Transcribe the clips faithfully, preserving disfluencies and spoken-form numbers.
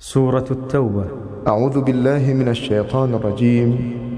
سورة التوبة. أعوذ بالله من الشيطان الرجيم.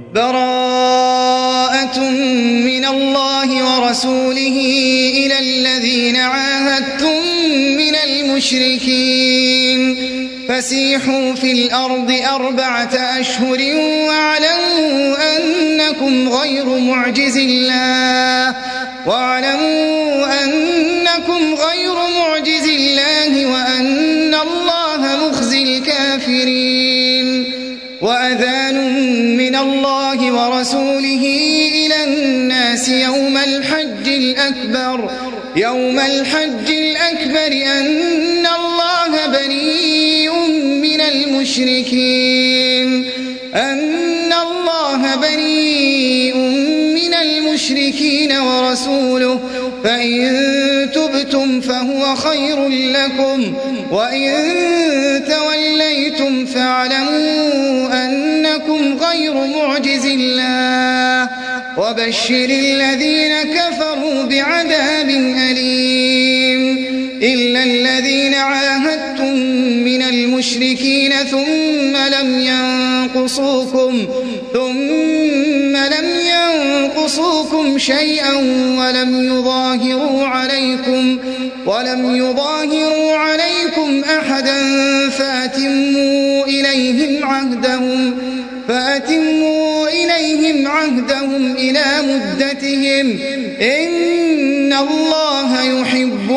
براءة من الله ورسوله إلى الذين عاهدتم من المشركين فسيحوا في الأرض أربعة أشهر واعلموا أنكم غير معجز الله واعلموا أنكم غير معجز الله وأن الله مخزي الكافرين. وأذان من الله ورسوله إلى الناس يوم الحج الأكبر يوم الحج الأكبر أن الله بريء من المشركين أن الله بريء من المشركين ورسوله فإن تبتم فهو خير لكم وإن توليتم فاعلموا أنكم غير معجز الله وبشر الذين كفروا بعذاب أليم. إلا الذين عاهدتم من المشركين ثم لم ينقصوكم ثم لم ينقصوكم شيئا ولم يظاهروا عليكم ولم يظاهروا عليكم أحدا فأتموا إليهم عهدهم فأتموا إليهم عهدهم إلى مدتهم إن الله يحب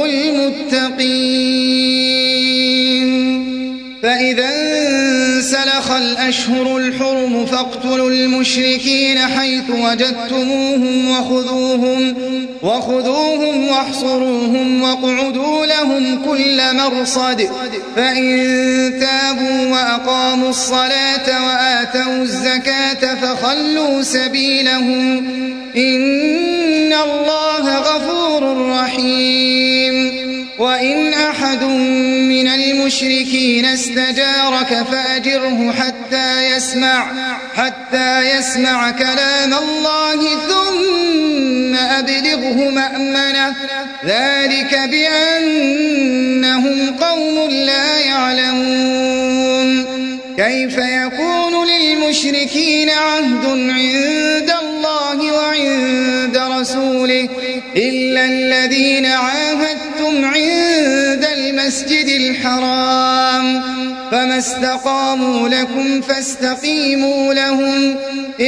المتقين. فإذا انسلخ الأشهر الحرم فاقتلوا المشركين حيث وجدتموهم وخذوهم وخذوهم واحصروهم واقعدوا لهم كل مرصد فإن تابوا وأقاموا الصلاة وآتوا الزكاة فخلوا سبيلهم إن الله غفور رحيم. وإن أحد من المشركين استجارك فأجره حتى يسمع حتى يسمع كلام الله ثم أبلغه مأمنه ذلك بأنهم قوم لا يعلمون. كيف يكون للمشركين عهد عند الله وعند رسوله إلا الذين عاهدتم عند المسجد الحرام فما استقاموا لكم فاستقيموا لهم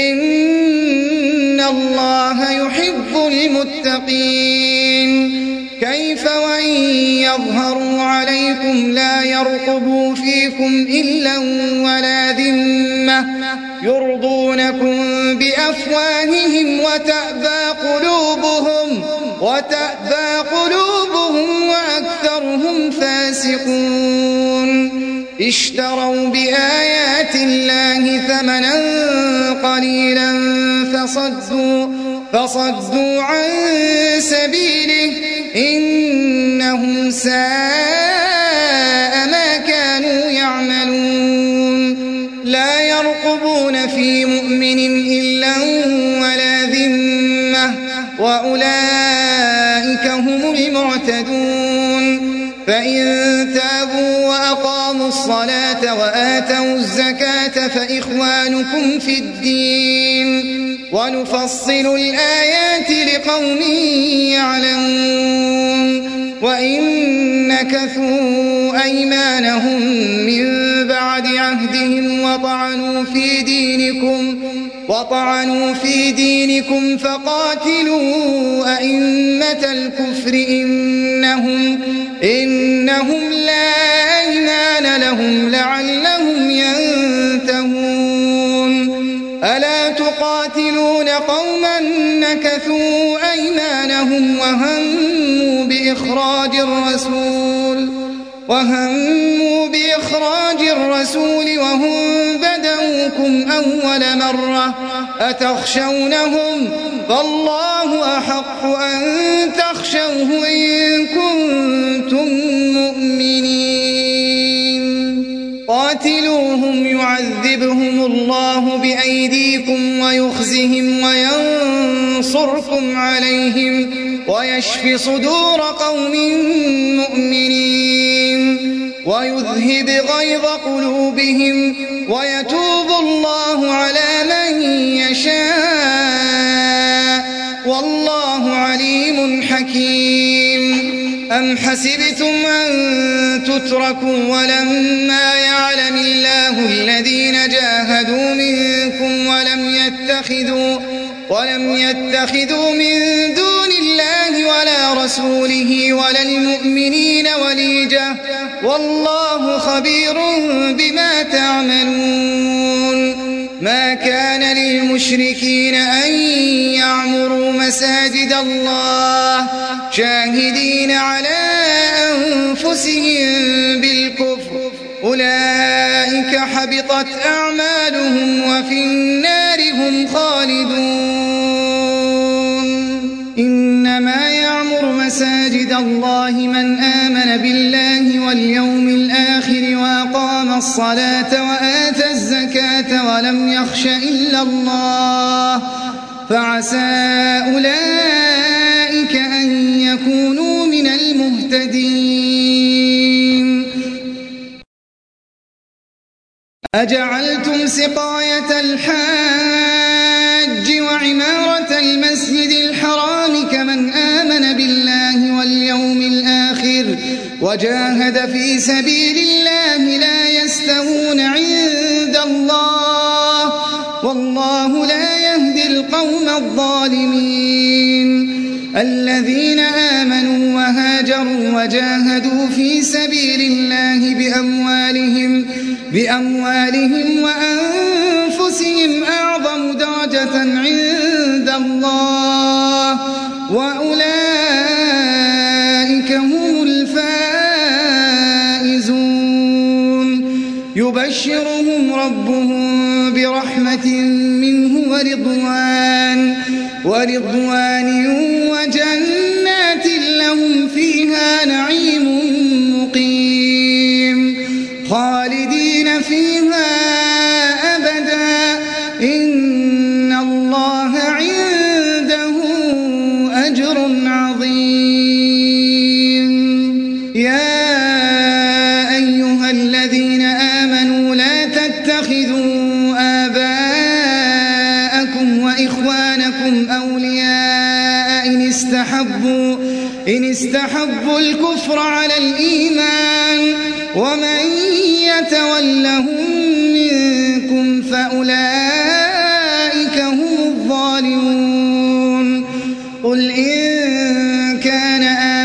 إن الله يحب المتقين. كيف وإن يظهروا عليكم لا يرقبوا فيكم إلا ولا ذمة يرضونكم بأفواههم وتأبى قلوبهم وتأبى قلوبهم وأكثرهم فاسقون. اشتروا بآيات الله ثمنا قليلا فصدوا فصدوا عن سبيله إنهم ساء ما كانوا يعملون. لا يرقبون في مؤمن إلا ولا ذمة وأولئك هم المعتدون. فإن تابوا وأقاموا الصلاة وآتوا الزكاة فإخوانكم في الدين ونفصل الآيات لقوم يعلمون. وإن نكثوا أيمانهم من بعد عهدهم وطعنوا في دينكم وطعنوا في دينكم فقاتلوا أئمة الكفر إنهم إنهم لا أيمان لهم لعلهم ينتهون. ألا تقاتلون قوما نكثوا أيمانهم وهموا بإخراج الرسول وهموا بإخراج الرسول وهم بدأوكم أول مرة أتخشونهم فالله أحق أن تخشوه إن كنتم مؤمنين. قاتلوهم يعذبهم الله بأيديكم ويخزهم وينصركم عليهم ويشف صدور قوم مؤمنين. ويذهب غيظ قلوبهم ويتوب الله على من يشاء والله عليم حكيم. أم حسبتم أن تتركوا ولما يعلم الله الذين جاهدوا منكم ولم يتخذوا ولم يتخذوا من دون الله ولا رسوله ولا المؤمنين وليجة والله خبير بما تعملون. ما كان للمشركين أن يعمروا مساجد الله شاهدين على أنفسهم بالكفر أولئك حبطت أعمالهم وفي النار هم خالدون. إنما يعمر مساجد الله من آمن بالله واليوم الآخر وأقام الصلاة وآتى الزكاة ولم يخش إلا الله فعسى أولئك أن يكونوا من المهتدين. أجعلتم سقاية الحاج وعمارة المسجد الحرام كمن آمن بالله واليوم الآخر وجاهد في سبيل الله لا يستوون عند الله والله لا يهدي القوم الظالمين. الذين آمنوا وهاجروا وجاهدوا في سبيل الله بأموالهم بأموالهم وأنفسهم أعظم درجة عند الله وأولئك هم الفائزون. يبشرهم ربهم برحمة منه ورضوان ورضوان وجنات لهم فيها نعيم مقيم خالدين فيها أبدا إن الله عنده أجر عظيم. يا أيها الذين آمنوا لا تتخذوا آباءكم وإخوانكم أولياء إن استحبوا إن استحبوا الكفر على الإيمان ومن يتولهم منكم فأولئك هم الظالمون. قل إن كان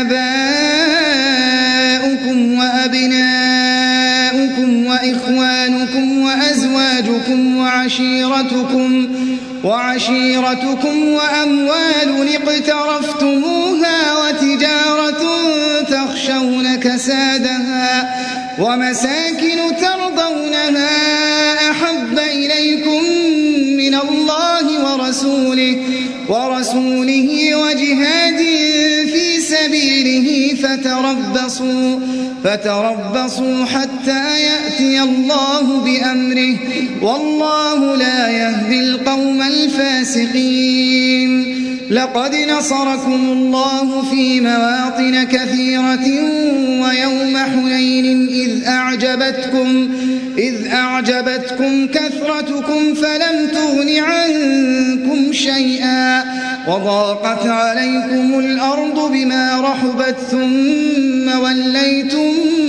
آباؤكم وأبناؤكم وإخوانكم وأزواجكم وعشيرتكم وعشيرتكم وأموال اقترفتموها وتجارة تخشون كسادها ومساكن ترضونها أحب إليكم من الله ورسوله ورسوله وجهاد في سبيله فتربصوا فتربصوا حتى يأتي الله بأمره والله لا يهدي القوم الفاسقين. لقد نصركم الله في مواطن كثيرة ويوم حنين إذ أعجبتكم إذ أعجبتكم كثرتكم فلم تغن عنكم شيئا وضاقت عليكم الأرض بما رحبت ثم وليتم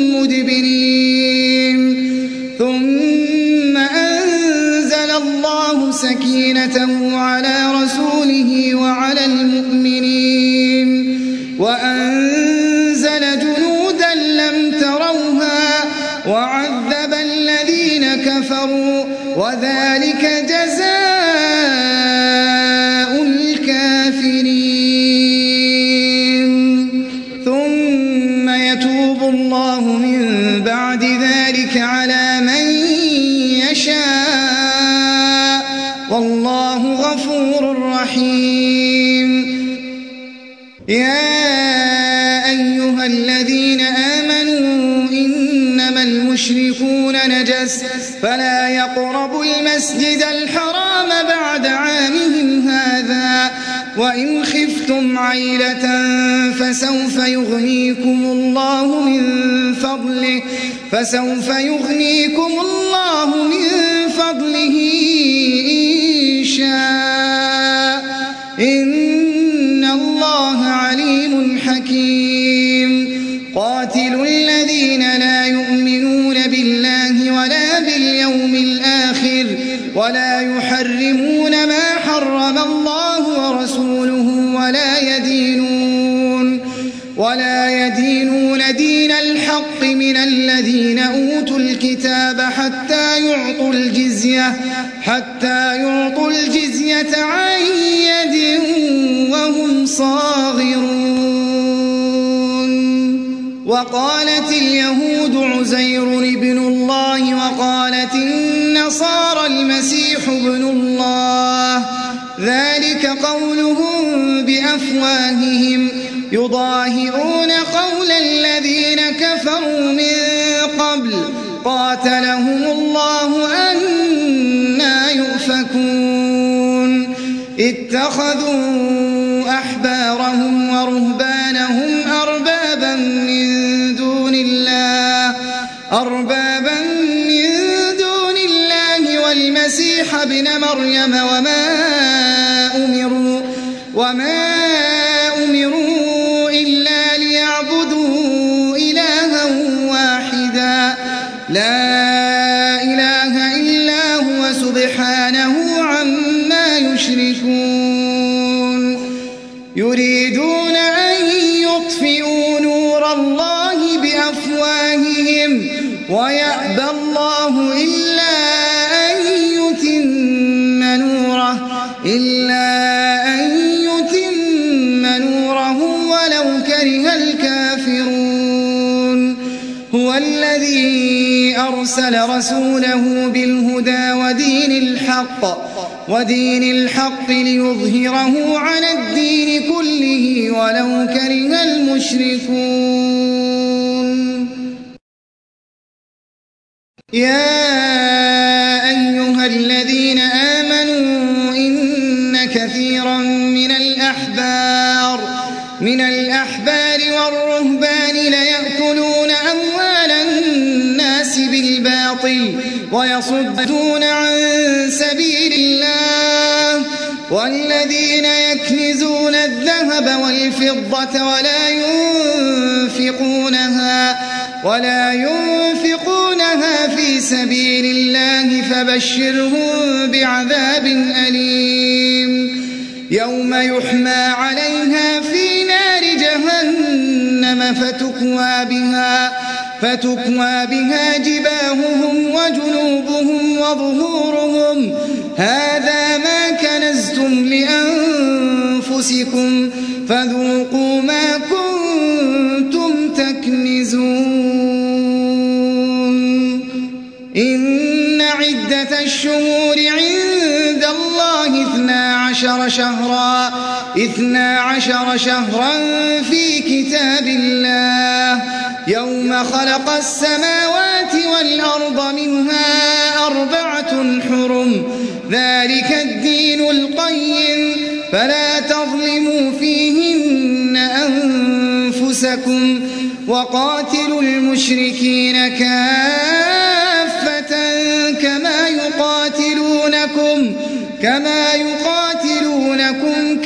مدبرين. ثم أنزل الله سكينته على رسوله وعلى المؤمنين وأنزل جنودا لم تروها وعذب الذين كفروا وذلك جزاء الكافرين. ثم يتوب الله من بعد ذلك على من يشاء والله غفور رحيم. يا أيها الذين آمنوا إنما المشركون نجس نجس فلا يقربوا المسجد الحرام بعد عامهم هذا وإن خفتم عيلة فسوف يغنيكم الله من فضله فسوف يغنيكم الله من فضله إن شاء إن الله عليم حكيم قاتلوا الذين لا يؤمنون بالله ولا باليوم الآخر ولا يحرمون ما حرم الله ورسوله ولا يدينون ولا يدينون دين الحق من الذين أوتوا الكتاب حتى يعطوا الجزية حتى يعطوا الجزية عن يد وهم صاغرون. وقالت اليهود عزير ابن الله وقالت النصارى المسيح ابن الله ذلك قولهم بأفواههم يضاهئون قول الذين كفروا من قبل قاتلهم الله أنى يؤفكون اتخذوا أحبارهم ورهبانهم أربابا من دون الله أربابا من دون الله والمسيح ابن مريم وما أمروا وما أمروا إلا ليعبدوا إلها واحدا لا إله إلا هو سبحانه عما يشركون يريدون أن يطفئوا نور الله بأفواههم ويأبى الله إلا أن يتم نوره إلا أن يتم نوره ولو كره الكافرون هو الذي أرسل رسوله بالهدى ودين الحق ودين الحق ليظهره على الدين كله ولو كره المشركون. يا أيها الذين آمنوا إن كثيرا من الأحبار من الأحبار والرهبان ليأكلون أموال الناس بالباطل ويصدون عن سبيل الله والذين يكنزون الذهب والفضة ولا ينفقونها ولا ينفقونها في سبيل الله فبشرهم بعذاب أليم يوم يحمى عليها في نار جهنم فتكوى بها فتكوى بها جباههم وجنوبهم وظهورهم هذا ما كنزتم لأنفسكم فذوقوا ما كنتم تكنزون. إن عدة الشهور عند الله اثنا عشر شهرا اثنا عشر شهرا في كتاب الله يوم خلق السماوات والأرض منها أربعة حرم ذلك الدين القيم فلا تظلموا فيهن أنفسكم وقاتلوا المشركين كافة كما يقاتلونكم كما يقاتلونكم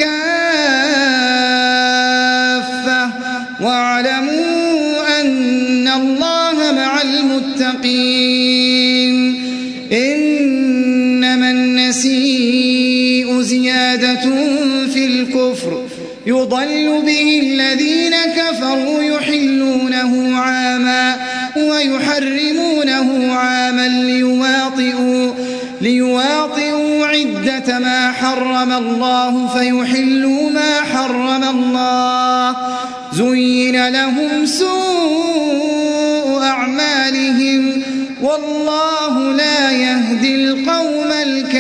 كافة واعلموا أن الله مع المتقين. إنما النسيء زيادة في الكفر يضل به الذين كفروا يحلونه عاما ويحرمونه عاما ليواطئوا ليواطئوا عدة ما حرم الله فيحلوا ما حرم الله زين لهم سوء أعمالهم والله لا يهدي القوم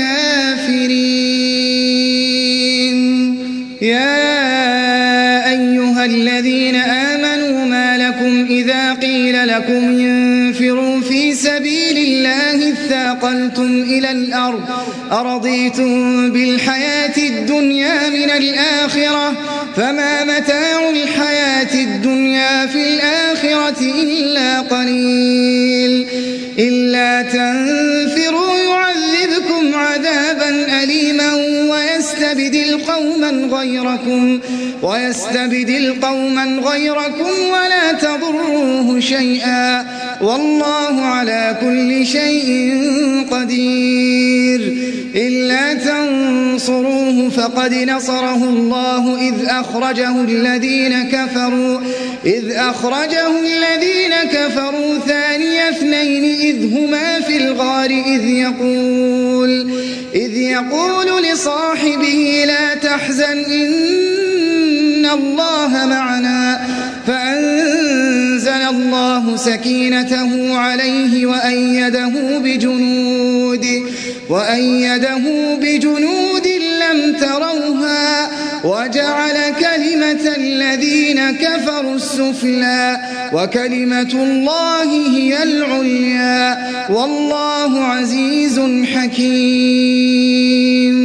الكافرين. يا أيها الذين آمنوا ما لكم إذا قيل لكم انفروا في سبيل الله انتقلتم إلى الأرض أرضيتم بالحياة الدنيا من الآخرة فما متاع الحياة الدنيا في الآخرة إلا قليل إلا تنفروا يعذبكم عذابا أليما ويستبدل قوما غيركم ويستبدل قوما غيركم ولا تضروه شيئا والله على كل شيء قدير إلا تنصروه فقد نصره الله إذ أخرجه الذين كفروا إذ أخرجه الذين كفروا ثاني اثنين إذ هما في الغار إذ يقول إذ يقول لصاحبه لا تحزن إن الله معنا فأنزل الله سكينته عليه وأيده بجنود وأيده بجنود لم تروها وجعل كلمة الذين كفروا السفلى وكلمة الله هي العليا والله عزيز حكيم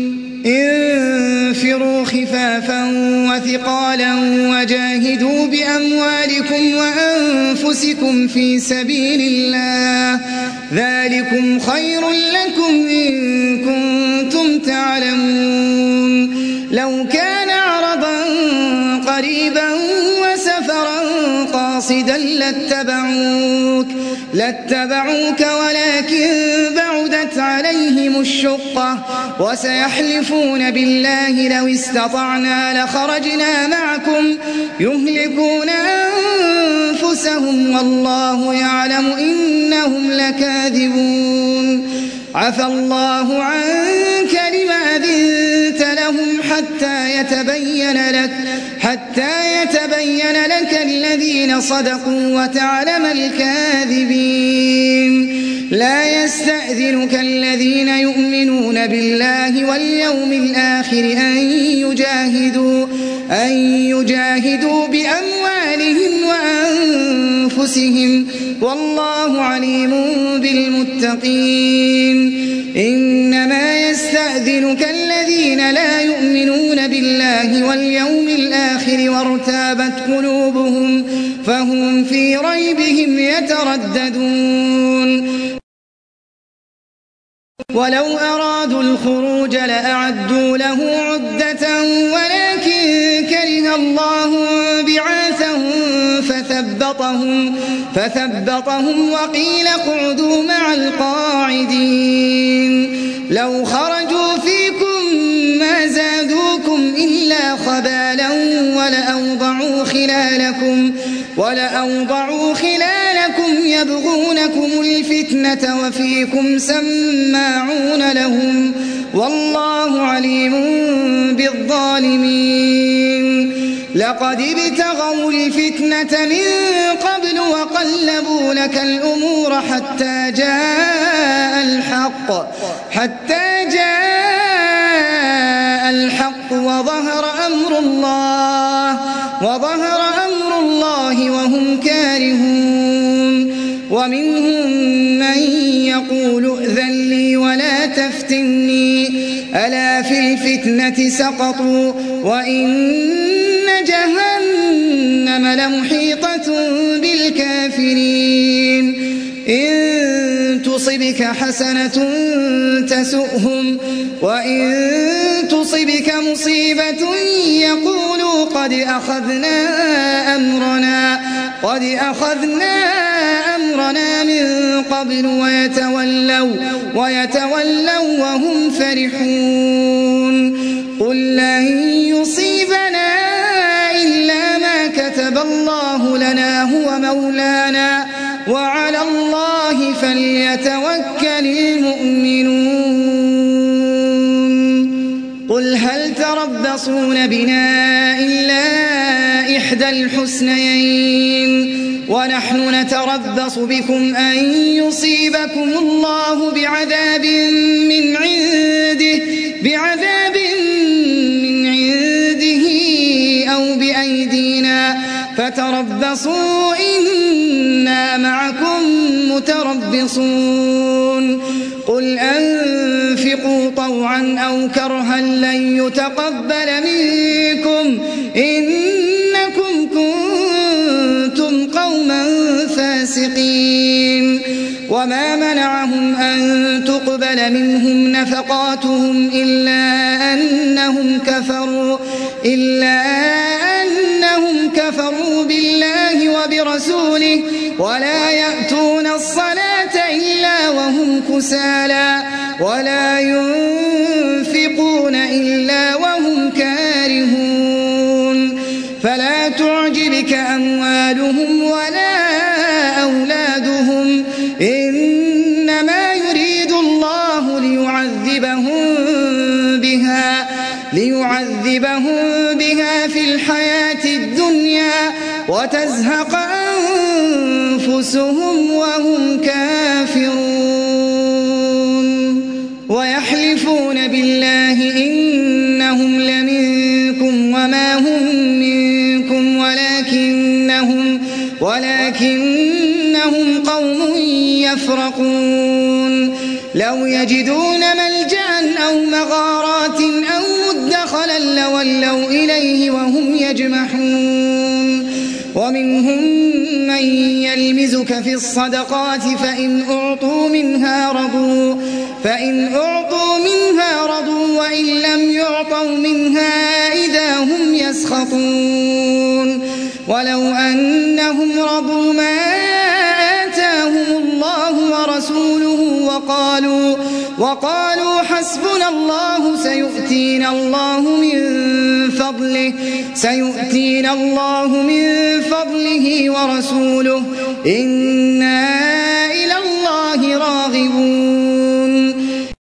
انفروا خفافا وثقالا وجاهدوا بأموالكم وأنفسكم في سبيل الله ذلكم خير لكم إن كنتم تعلمون لو كان عرضا قريبا وسفرا قاصدا لاتبعوك لاتبعوك ولكن بعدت عليهم الشقة وسيحلفون بالله لو استطعنا لخرجنا معكم يهلكون أنفسهم والله يعلم إنهم لكاذبون عفى الله عنك لما أذنت لهم حتى يتبين لك حتى يتبين لك الذين صدقوا وتعلم الكاذبين لا يستأذنك الذين يؤمنون بالله واليوم الآخر أن يجاهدوا أن يجاهدوا بأموالهم وأنفسهم والله عليم بالمتقين إنما يستأذنك الذين لا يؤمنون بالله واليوم الآخر وارتابت قلوبهم فهم في ريبهم يترددون ولو أرادوا الخروج لأعدوا له عدة ولكن كره الله بعاثهم فثبطهم, فثبطهم وقيل اقعدوا مع القاعدين لو خرجوا فيكم ما زادوكم إلا خبالا ولأوضعوا خلالكم, ولأوضعوا خلالكم يبغونكم الفتنة وفيكم سماعون لهم والله عليم بالظالمين لقد ابتغوا الفتنة من قبل وقلبوا لك الأمور حتى جاء الحق حتى جاء الحق وظهر أمر الله وظهر أمر الله وهم كارهون ومنهم من يقول ائذن لي ولا تفتني ألا في الفتنة سقطوا وإن جهنم لمحيطة بالكافرين إن تصبك حسنة تسؤهم وإن تصبك مصيبة يقولوا قد أخذنا أمرنا قد أخذنا أمرنا من قبل ويتولوا ويتولوا وهم فرحون قل لن يصيبنا إلا ما كتب الله لنا هو مولانا وعلى الله فليتوكل المؤمنون قل هل تربصون بنا إلا إحدى الحسنيين ونحن نتربص بكم أن يصيبكم الله بعذاب من عنده بعذاب من عنده أو بأيدينا فتربصوا إن إنا معكم متربصون قل أنفقوا طوعا أو كرها لن يتقبل منكم إنكم كنتم قوما فاسقين وما منعهم أن تقبل منهم نفقاتهم إلا أنهم كفروا إلا أنهم كفروا بالله وبرسوله ولا يأتون الصلاة إلا وهم كسالى ولا ينفقون إلا وهم كارهون فلا تعجبك أموالهم ولا أولادهم إنما يريد الله ليعذبهم بها ليعذبهم بها في الحياة الدنيا وتزهق أنفسهم وهم كافرون ويحلفون بالله إنهم لمنكم وما هم منكم ولكنهم ولكنهم قوم يفرقون لو يجدون ملجأ أو مغارات أو مدخلا لولوا إليه وهم يجمحون ومنهم من يلمزك في الصدقات فإن أعطوا منها رضوا فإن أعطوا منها رضوا وإن لم يعطوا منها إذا هم يسخطون ولو أنهم رضوا ما آتاهم الله ورسوله وقالوا وقالوا حسبنا الله سيؤتينا الله من فضله سيؤتينا الله من فضله ورسوله إنا إلى الله راغبون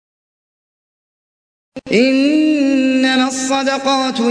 إنما الصدقات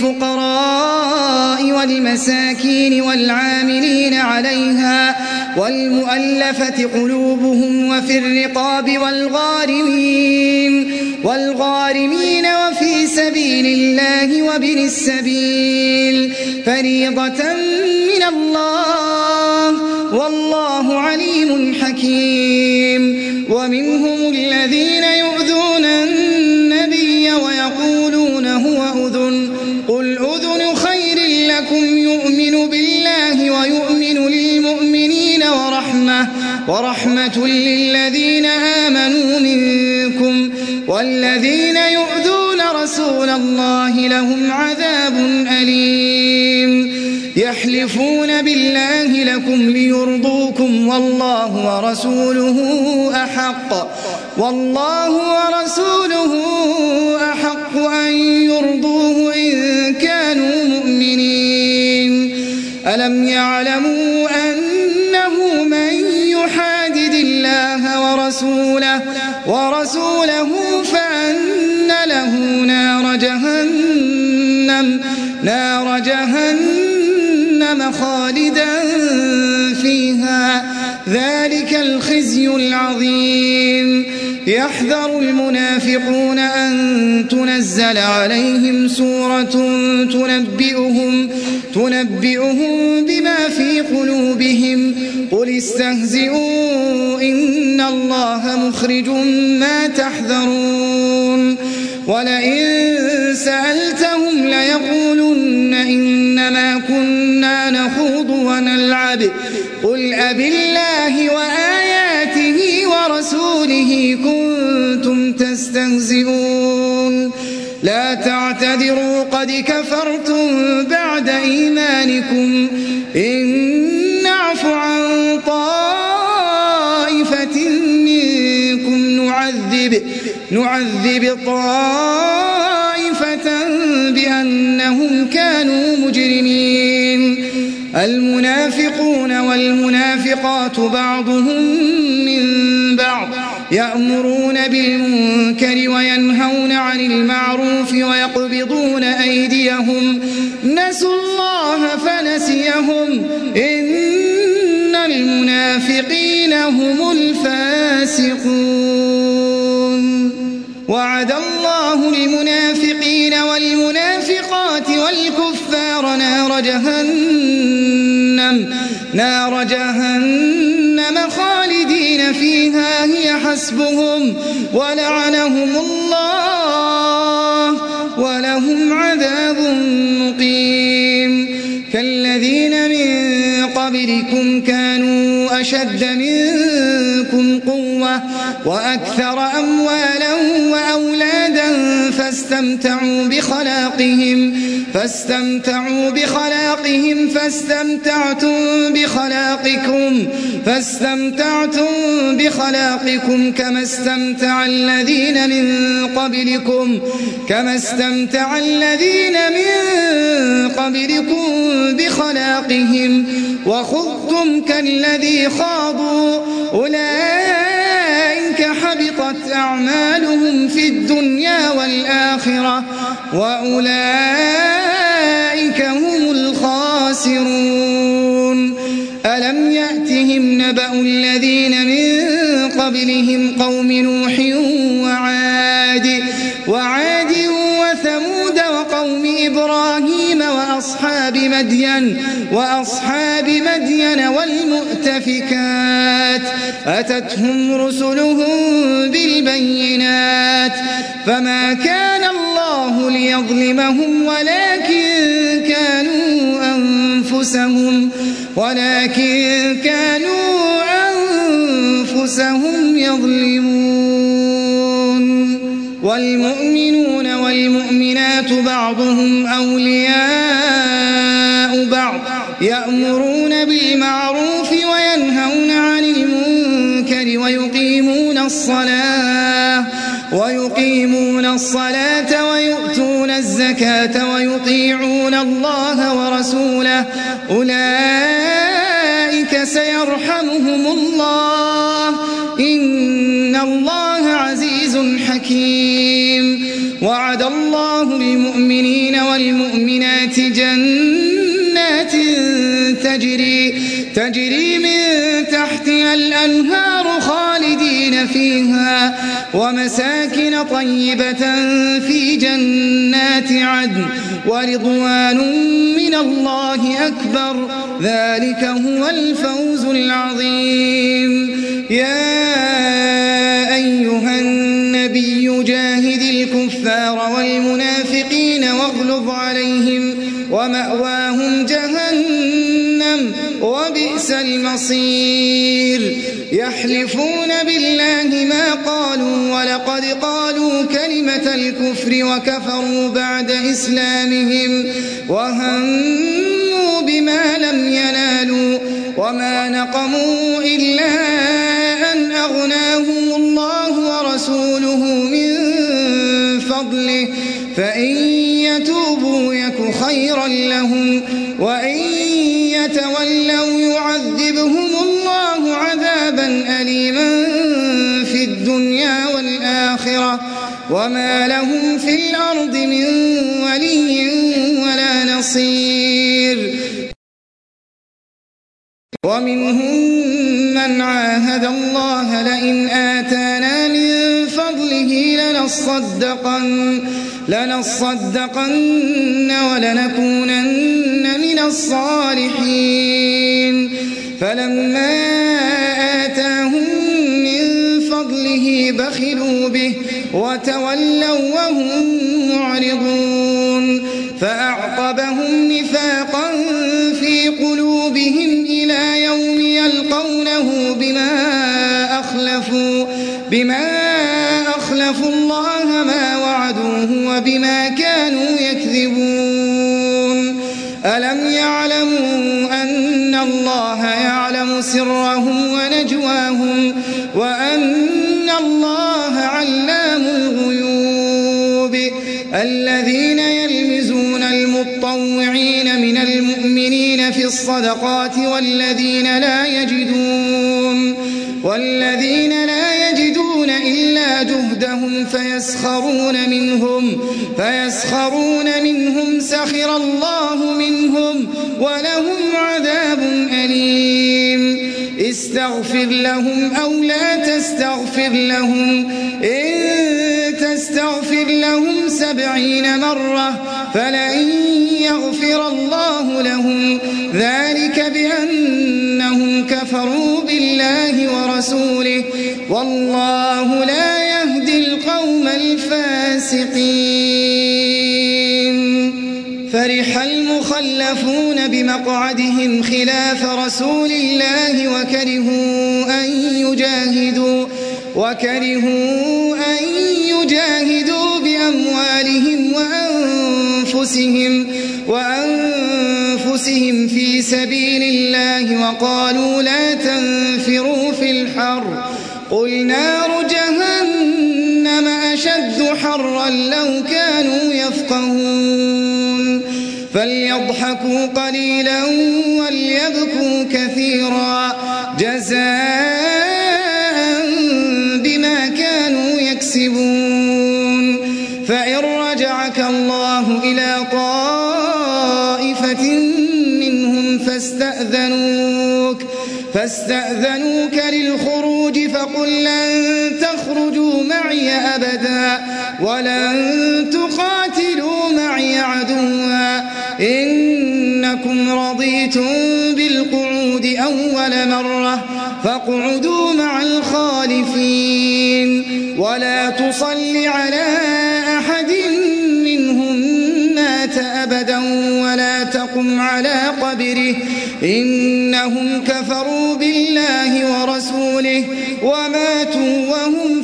للفقراء والمساكين والعاملين عليها والمؤلفة قلوبهم وفي الرقاب والغارمين والغارمين وفي سبيل الله وابن السبيل فريضة من الله والله عليم حكيم ومنهم الذين يؤذون النبي ويقولون هو أذن قل أذن خير لكم يؤمن بالله ويؤمن للمؤمنين ورحمة ورحمة للذين آمنوا منكم والذين يؤذون رسول الله لهم عذاب أليم يحلفون بالله لكم ليرضوكم والله ورسوله أحق والله ورسوله أحق أن يرضوه إن كانوا مؤمنين ألم يعلموا أنه من يحادد الله ورسوله ورسوله فأن له نار جهنم نار جهنم خالدا فيها ذلك الخزي العظيم يحذر المنافقون أن تنزل عليهم سورة تنبئهم تنبئهم بما في قلوبهم قل استهزئوا إن الله مخرج ما تحذرون ولئن سألتهم ليقولن إنما كنا نخوض ونلعب قل أبالله وآياته ورسوله كنتم تستهزئون لا تعتذروا قد كفرتم بعد إيمانكم إن نعف عن طائفة منكم نعذب نعذب طائفة بأنهم كانوا مجرمين المنافقون والمنافقات بعضهم من بعض يأمرون بالمنكر وينهون عن المعروف ويقبضون أيديهم نسوا الله فنسيهم إن المنافقين هم الفاسقون وعد الله المنافقين والمنافقات والكفار نار جهنم نار جهنم خالدين فيها هي حسبهم ولعنهم الله ولهم عذاب مقيم كالذين من قبلكم كانوا أشد منكم قوة وأكثر أموالا وأولادا فاستمتعوا بخلاقهم فاستمتعوا بخلاقهم فاستمتعتم بخلاقكم فاستمتعتم بخلاقكم كما استمتع الذين من قبلكم كما استمتع الذين من قبلكم بخلاقهم وخضتم كالذي خاضوا أولئك حبطت أعمالهم في الدنيا والآخرة وأولئك هم الخاسرون ألم يأتهم نبأ الذين من قبلهم قوم نوح وعاد وعاد وثمود وقوم إبراهيم وأصحاب مدين وأصحاب مدين والمؤتفكات أتتهم رسلهم بالبينات فما كان الله ليظلمهم ولكن كانوا أنفسهم ولكن كانوا أنفسهم يظلمون والمؤمنون والمؤمنات بعضهم أولياء بعض يأمرون بالمعروف وينهون عن المنكر ويقيمون الصلاة ويقيمون الصلاة ويؤتون الزكاة ويطيعون الله ورسوله أولئك سيرحمهم الله إن الله عزيز حكيم وعد الله المؤمنين والمؤمنات جنات تجري تجري من تحتها الأنهار خالدين فيها ومساكن طيبة في جنات عدن ورضوان من الله أكبر ذلك هو الفوز العظيم يا أيها النبي جاهد الكفار والمنافقين واغلظ عليهم ومأواهم جهنم وبئس المصير يحلفون بالله ما قالوا ولقد قالوا كلمة الكفر وكفروا بعد إسلامهم وهموا بما لم ينالوا وما نقموا إلا أن أغناهم الله ورسوله من فضله فإن يتوبوا يك خيرا لهم وإن يتولوا يعذبهم الله عذابا أليما في الدنيا والآخرة وما لهم في الأرض من ولي ولا نصير ومنهم من عاهد الله لئن آتانا من فضله لنصدقن لنصدقن ولنكونن من الصالحين فلما آتاهم من فضله بخلوا به وتولوا وهم معرضون فأعقبهم نفاقا في قلوبهم إلى يوم يلقونه بما أخلفوا بما أخلفوا الله ما وعدوه وبما كانوا يكذبون ألم يعلموا أن الله يعلم سرهم ونجواهم وأن الله علام الغيوب الذين يلمزون المطوعين من المؤمنين في الصدقات والذين لا يجدون والذين لا يجدون إلا جهدهم فيسخرون منهم فيسخرون منهم سخر الله منهم ولهم عذاب أليم استغفر لهم أو لا تستغفر لهم إن تستغفر لهم سبعين مرة فلن يغفر الله لهم ذلك بأنهم كفروا بالله الله ورسوله والله لا يهدي القوم الفاسقين. فرح المخلفون بمقعدهم خلاف رسول الله وكرهوا أن يجاهدوا وكرهوا أن يجاهدوا بأموالهم وأنفسهم وأنفسهم في سبيل الله وقالوا لا تنفروا في الحر قل نار جهنم أشد حرا لو كانوا يفقهون. فليضحكوا قليلا وليبكوا كثيرا جزاء بما كانوا يكسبون. فإن رجعك الله إلى طائفة منهم فاستأذنوك فاستأذنوك للخروج فقل لن تخرجوا معي أبدا ولن تقاتلوا معي عدوا إنكم رضيتم بالقعود أول مرة فاقعدوا مع الخالفين ولا تصل على أحد منهم مات أبدا ولا تقم على قبره إنهم كفروا بالله ورسوله وماتوا وهم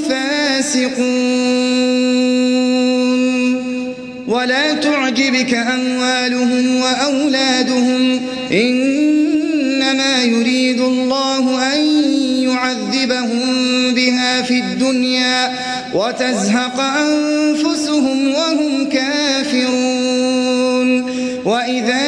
فاسقون. ولا تعجبك أموالهم وأولادهم إنما يريد الله أن يعذبهم بها في الدنيا وتزهق أنفسهم وهم كافرون. وإذا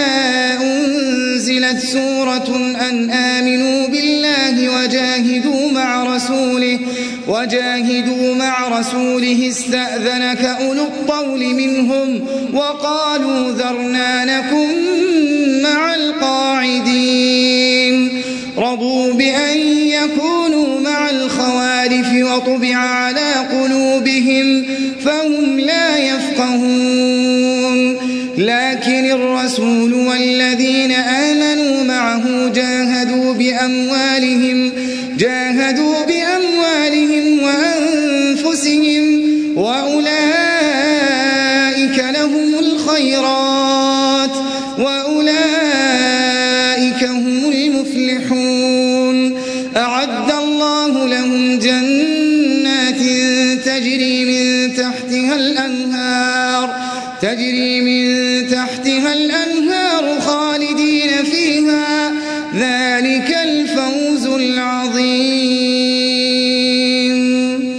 أنزلت سورة أن آمنوا بالله وجاهدوا مع رسوله وجاهدوا مع رسوله استأذنك أولو الطول منهم وقالوا ذرنا نكن مع القاعدين. رضوا بأن يكونوا مع الخوالف وطبع على قلوبهم فهم لا يفقهون. لكن الرسول والذين آمنوا معه جاهدوا بأموالهم جاهدوا بأموالهم وأنفسهم وأولئك لهم الخيرات وأولئك هم المفلحون. أعد الله لهم جنات تجري من تحتها الأنهار تجري من تحتها الأنهار خالدين فيها ذلك الفوز العظيم.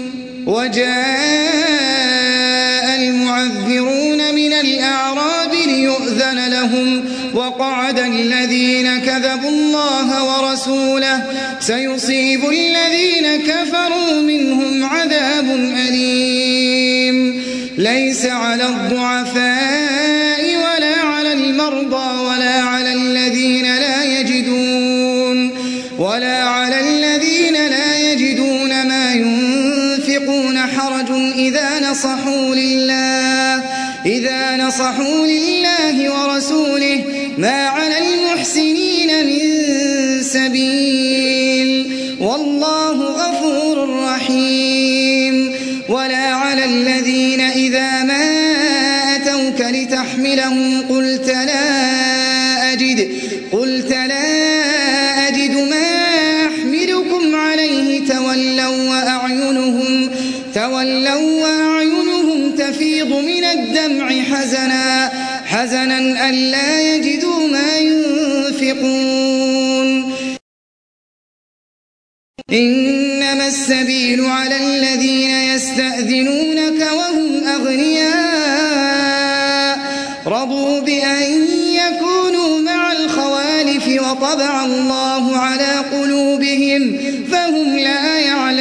وجاء المعذرون من الأعراب ليؤذن لهم وقعد الذين كذبوا الله ورسوله سيصيب الذين كفروا منهم عذاب أليم. ليس على الضعفاء ولا على المرضى ولا على الذين لا يجدون ولا على الذين لا يجدون ما ينفقون حرج إذا نصحوا لله إذا نصحوا لله ورسوله ما على المحسنين من سبيل والله غفور رحيم. ولا على الذين إذا ما أتوك لتحملهم قلت لا أجد قلت لا أجد ما أحملكم عليه تولوا وأعينهم تولوا وأعينهم تفيض من الدمع حزنا حزنا ألا يجدوا ما ينفقون. إنما السبيل على الذين يستأذنونك وهم أغنياء رضوا بأن يكونوا مع الخوالف وطبع الله على قلوبهم فهم لا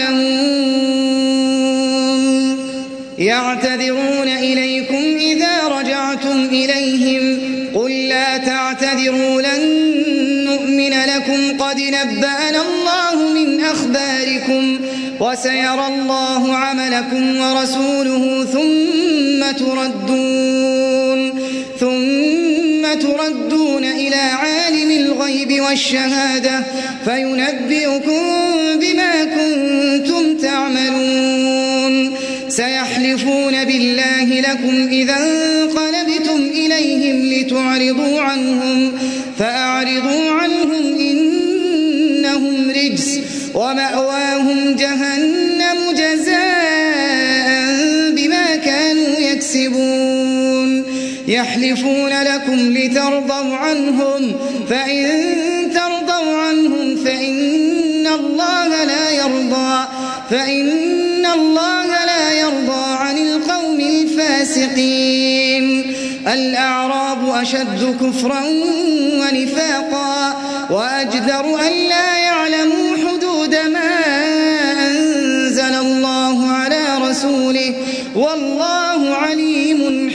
يعلمون. يعتذرون إليكم إذا رجعتم إليهم قل لا تعتذروا لن نؤمن لكم قد نبأنا الله من أخباركم وسيرى الله عملكم ورسوله ثم تردون ثم تردون إلى عالم الغيب والشهادة فينبئكم بما كنتم تعملون سيحلفون بالله لكم إذا انقلبتم إليهم لتعرضوا عنهم فأعرضوا عنهم إنهم رجس ومأواهم جهنم جزاء بما كانوا يكسبون يحلفون لكم لترضوا عنهم فإن ترضوا عنهم فإن الله لا يرضى فإن الله لا يرضى عن القوم الفاسقين الأعراب أشد كفرا ونفاقا وأجدر أن لا يعلموا حدود ما أنزل الله على رسوله والله عليم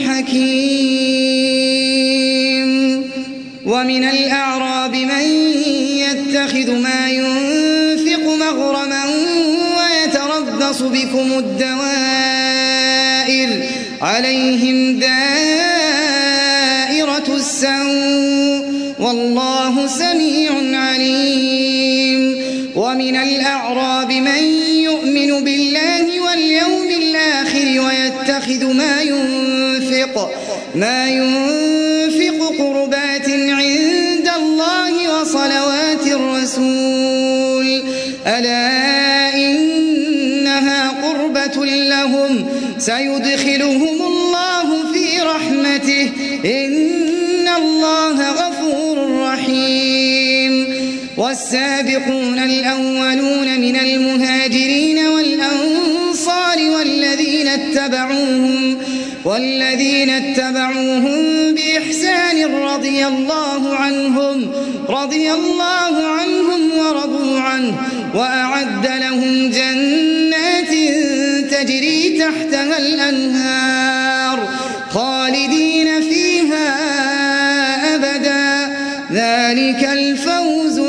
حكيم ومن الأعراب من يتخذ ما ينفق مغرما ويتربص بكم الدوائر عليهم دائرة السوء والله سميع عليم ومن الأعراب من يؤمن بالله واليوم الآخر ويتخذ ما ينفق ما ينفق قربات عند الله وصلوات الرسول ألا إنها قربة لهم سيدخلهم الله في رحمته إن الله غفور رحيم والسابقون الأولون من المهاجرين والأنصار والذين اتبعوهم والذين اتبعوهم بإحسان رضي الله عنهم رضي الله عنهم ورضوا عنه وأعد لهم جنات تجري تحتها الأنهار خالدين فيها أبدا ذلك الفوز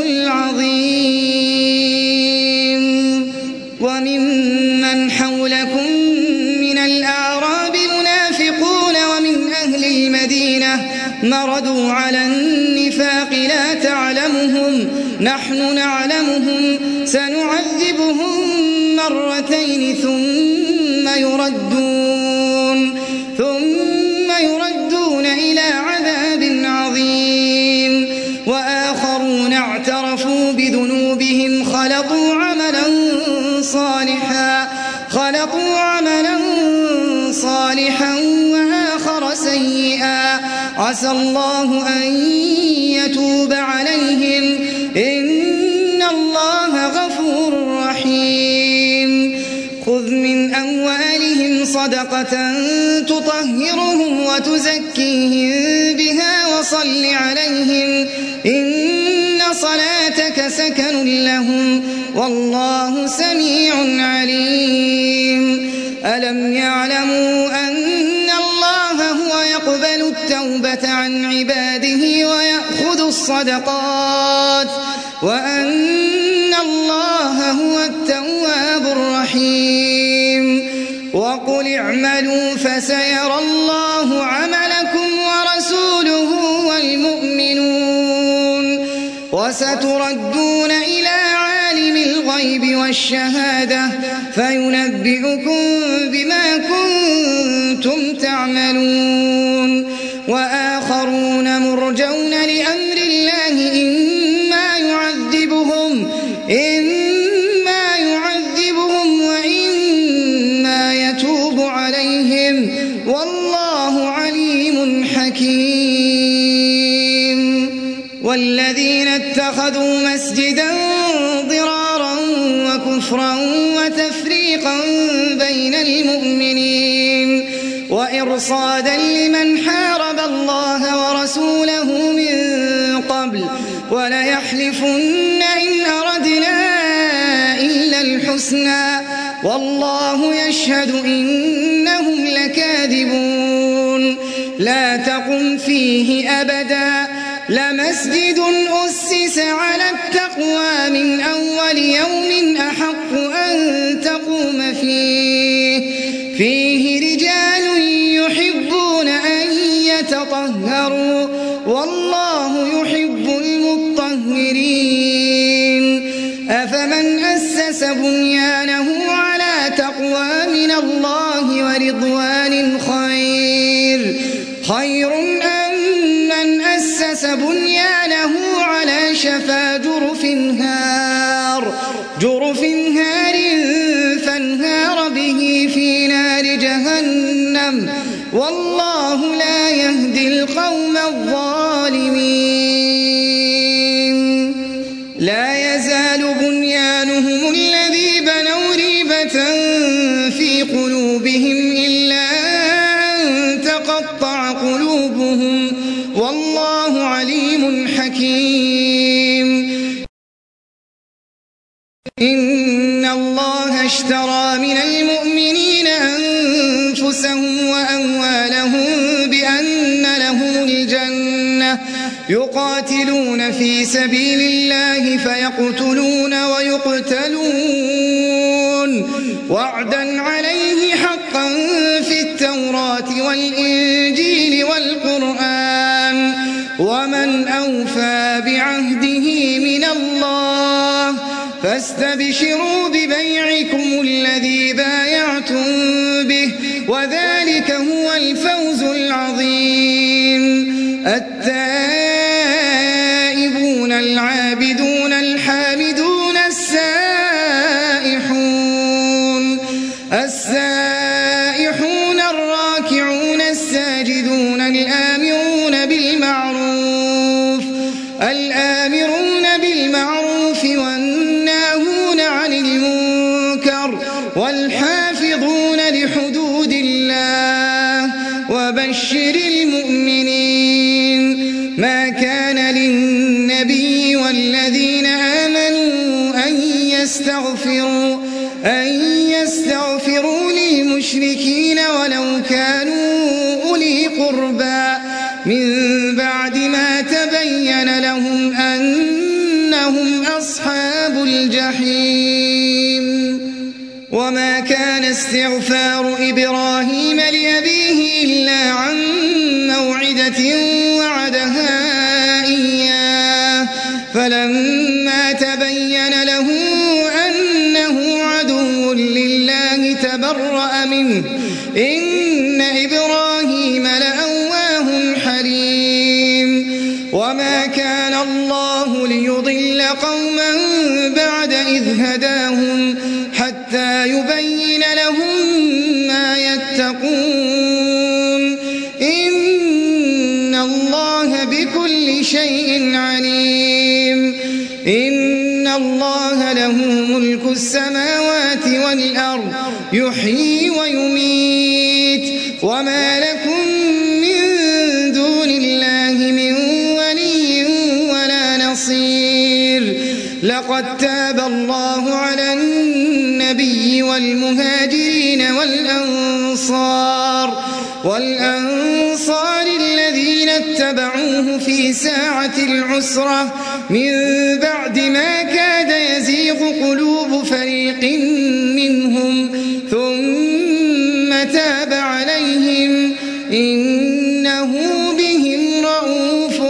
العظيم وممن حولكم من الأعراب منافقون ومن أهل المدينة مردوا على النفاق لا تعلمهم نحن نعلمهم سنعذبهم مرتين ثم يردون ثم يردون إلى عذاب عظيم وآخرون اعترفوا بذنوبهم خلطوا عملا صالحا خلطوا عملا صالحا وآخر سيئا عسى الله أن يتوب عليهم إن الله غفور رحيم خذ من أموالهم صدقة تطهرهم وتزكيهم بها وصل عليهم إن صلاتك سكن لهم والله سميع عليم ألم يعلموا أن الله هو يقبل التوبة عن عباده ويأخذ الصدقات وأن الله هو التواب الرحيم وقل اعملوا فسيرى الله عملكم ورسوله والمؤمنون وستردون إلى عالم الغيب والشهادة فينبئكم بما كنتم تعملون وآخرون مرجون لأمر الله إما يعذبهم إما يعذبهم وإما يتوب عليهم والله عليم حكيم والذين اتخذوا مسجدا ضرارا وكفرا وتفريقا بين المؤمنين وإرصادا لمن حارب الله ورسوله من قبل وليحلفن إن أردنا إلا الحسنى والله يشهد إنهم لكاذبون لا تقم فيه أبدا لمسجد أسس على التقوى من أول يوم أحق أن تقوم فيه فيه رجال يحبون أن يتطهروا من الله ورضوان خير خير أم من أسس بنيانه على شفا جرف هار جرف هار فانهار به في نار جهنم والله لا يهدي القوم الظالمين لا يزال بنيانهم الذي بنوا ريبة في قلوبهم إلا أن تقطع قلوبهم والله عليم حكيم إن الله اشترى من المؤمنين أنفسهم وأموالهم بأن لهم الجنة يقاتلون في سبيل الله فيقتلون ويقتلون وعدا عليه حقا في التوراة والإنجيل والقرآن ومن أوفى بعهده من الله فاستبشروا ببيعكم الذي بايعتم به وذلك هو الفوز العظيم التائبون العابدون الحامدون السائحون السائحون الراكعون الساجدون الآمرون بالمعروف الآمرون بالمعروف والناهون عن المنكر والحافظون لحدود الله وبشر المؤمنين ما كان للنبي والذين آمنوا أن يستغفروا أن يستغفروا للمشركين ولو كانوا أولي قربى من بعد ما تبين لهم أنهم أصحاب الجحيم وما كان استغفار إبراهيم لأبيه إلا عن موعدة وعدها إياه فلما تبين له أنه عدو لله تبرأ منه إن إبراهيم لأواه حليم وما كان الله ليضل قوما بعد إذ هداهم حتى يبين لهم ما يتقون إن الله بكل شيء عليم إن الله له ملك السماوات والأرض يحيي ويميت وما لكم من دون الله من ولي ولا نصير لقد تاب الله على النبي والمهاجرين والأنصار والأنصار الذين اتبعوه في ساعة العسرة من بعد ما كاد يزيغ قلوب فريق منهم ثم تاب عليهم إنه بهم رؤوف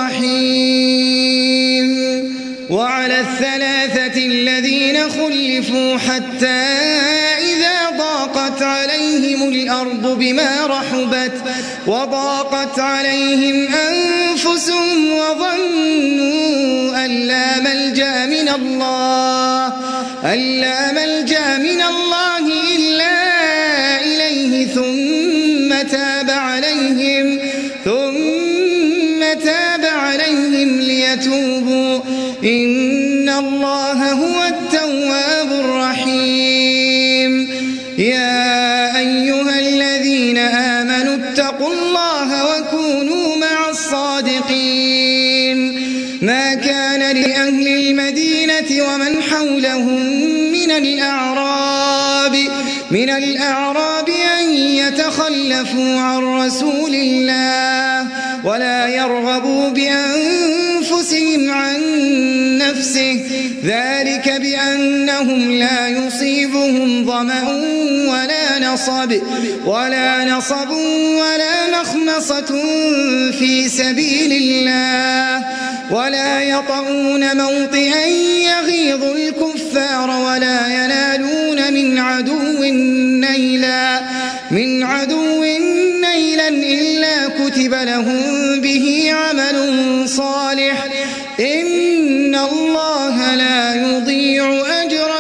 رحيم وعلى الثلاثة الذين خلفوا حتى إذا ضاقت عليهم الأرض بما رحبت وضاقت عليهم أنفسهم وظنوا أن لا ملجأ من الله أن لا ملجأ من الله إلا إليه ثم تاب عليهم ثم تاب عليهم ليتوبوا إن الله هو التواب الرحيم يا أيها الذين آمنوا اتقوا الله وكونوا مع الصادقين ما كان لأهل المدينة ومن حولهم من الأعراب من الأعراب أن يتخلفوا عن رسول الله ولا يرغبوا بأنفسهم عن نفسه ذلك بأنهم لا يصيبهم ظمأ ولا نصب ولا نصب ولا مخمصة في سبيل الله ولا يطؤون موطئا يغيظ الكفار ولا ينالون من عدو نيلا من عدو نيلا إلا كتب لهم به عمل صالح إن الله لا يضيع أجر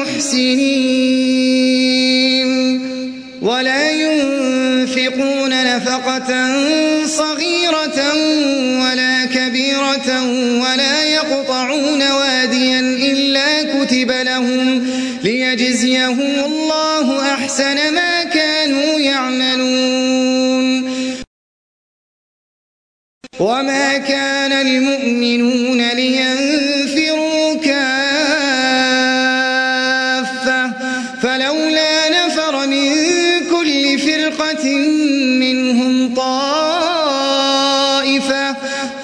المحسنين ولا ينفقون نفقة صغيرة ولا كبيرة ولا يقطعون واديا إلا كتب لهم ليجزيهم الله أحسن ما كانوا يعملون وما كان المؤمنون لينفروا كافة فلولا نفر من كل فرقة منهم طائفة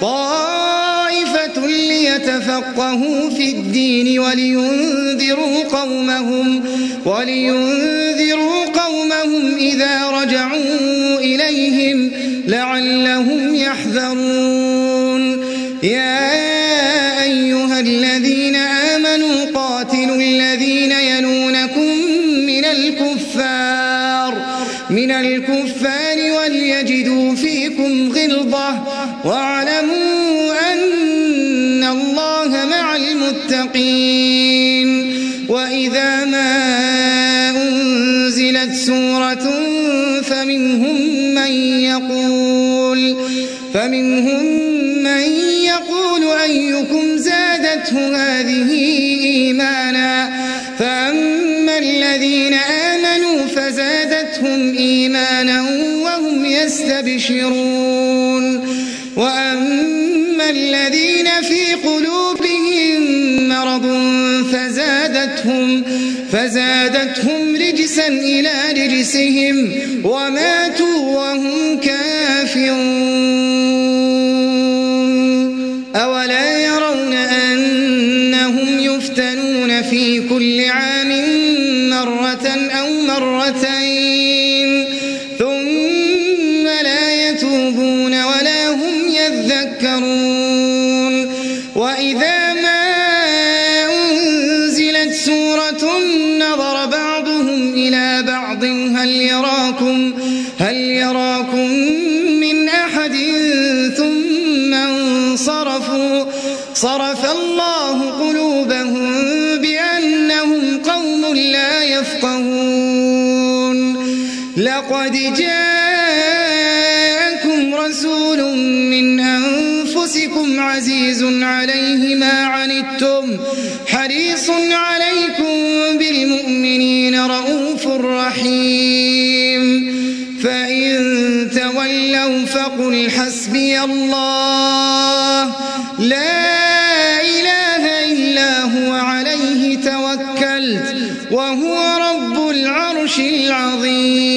طائفة ليتفقهوا في الدين ولينذروا قومهم ولينذروا قومهم إذا رجعوا إليهم لعلهم يحذرون يا أيها الذين آمنوا قاتلوا الذين يلونكم من الكفار من الكفار وليجدوا فيكم غلظة واعلموا أن الله مع المتقين وإذا ما أنزلت سورة فمنهم من يقول فمنهم من يقول أيكم زادته هذه إيمانا فأما الذين آمنوا فزادتهم إيمانا وهم يستبشرون وأما الذين في قلوبهم مرض فزادتهم فزادتهم رجسا إلى رجسهم وماتوا وهم كافرون أولا يرون أنهم يفتنون في كل عام مرة أو مرتين ثم لا يتوبون ولا هم يذكرون وإذا ما أنزلت سورة نظر بعضهم إلى بعض هل يراكم هل يراكم من أحد ثم انصرفوا صرف الله قلوبهم بأنهم قوم لا يفقهون لقد جاءكم رسول من أنفسكم عزيز عليه ما عنتم حريص عليكم بالمؤمنين رؤوف رحيم فإن تولوا فقل حسبي الله لا إله إلا هو عليه توكلت وهو رب العرش العظيم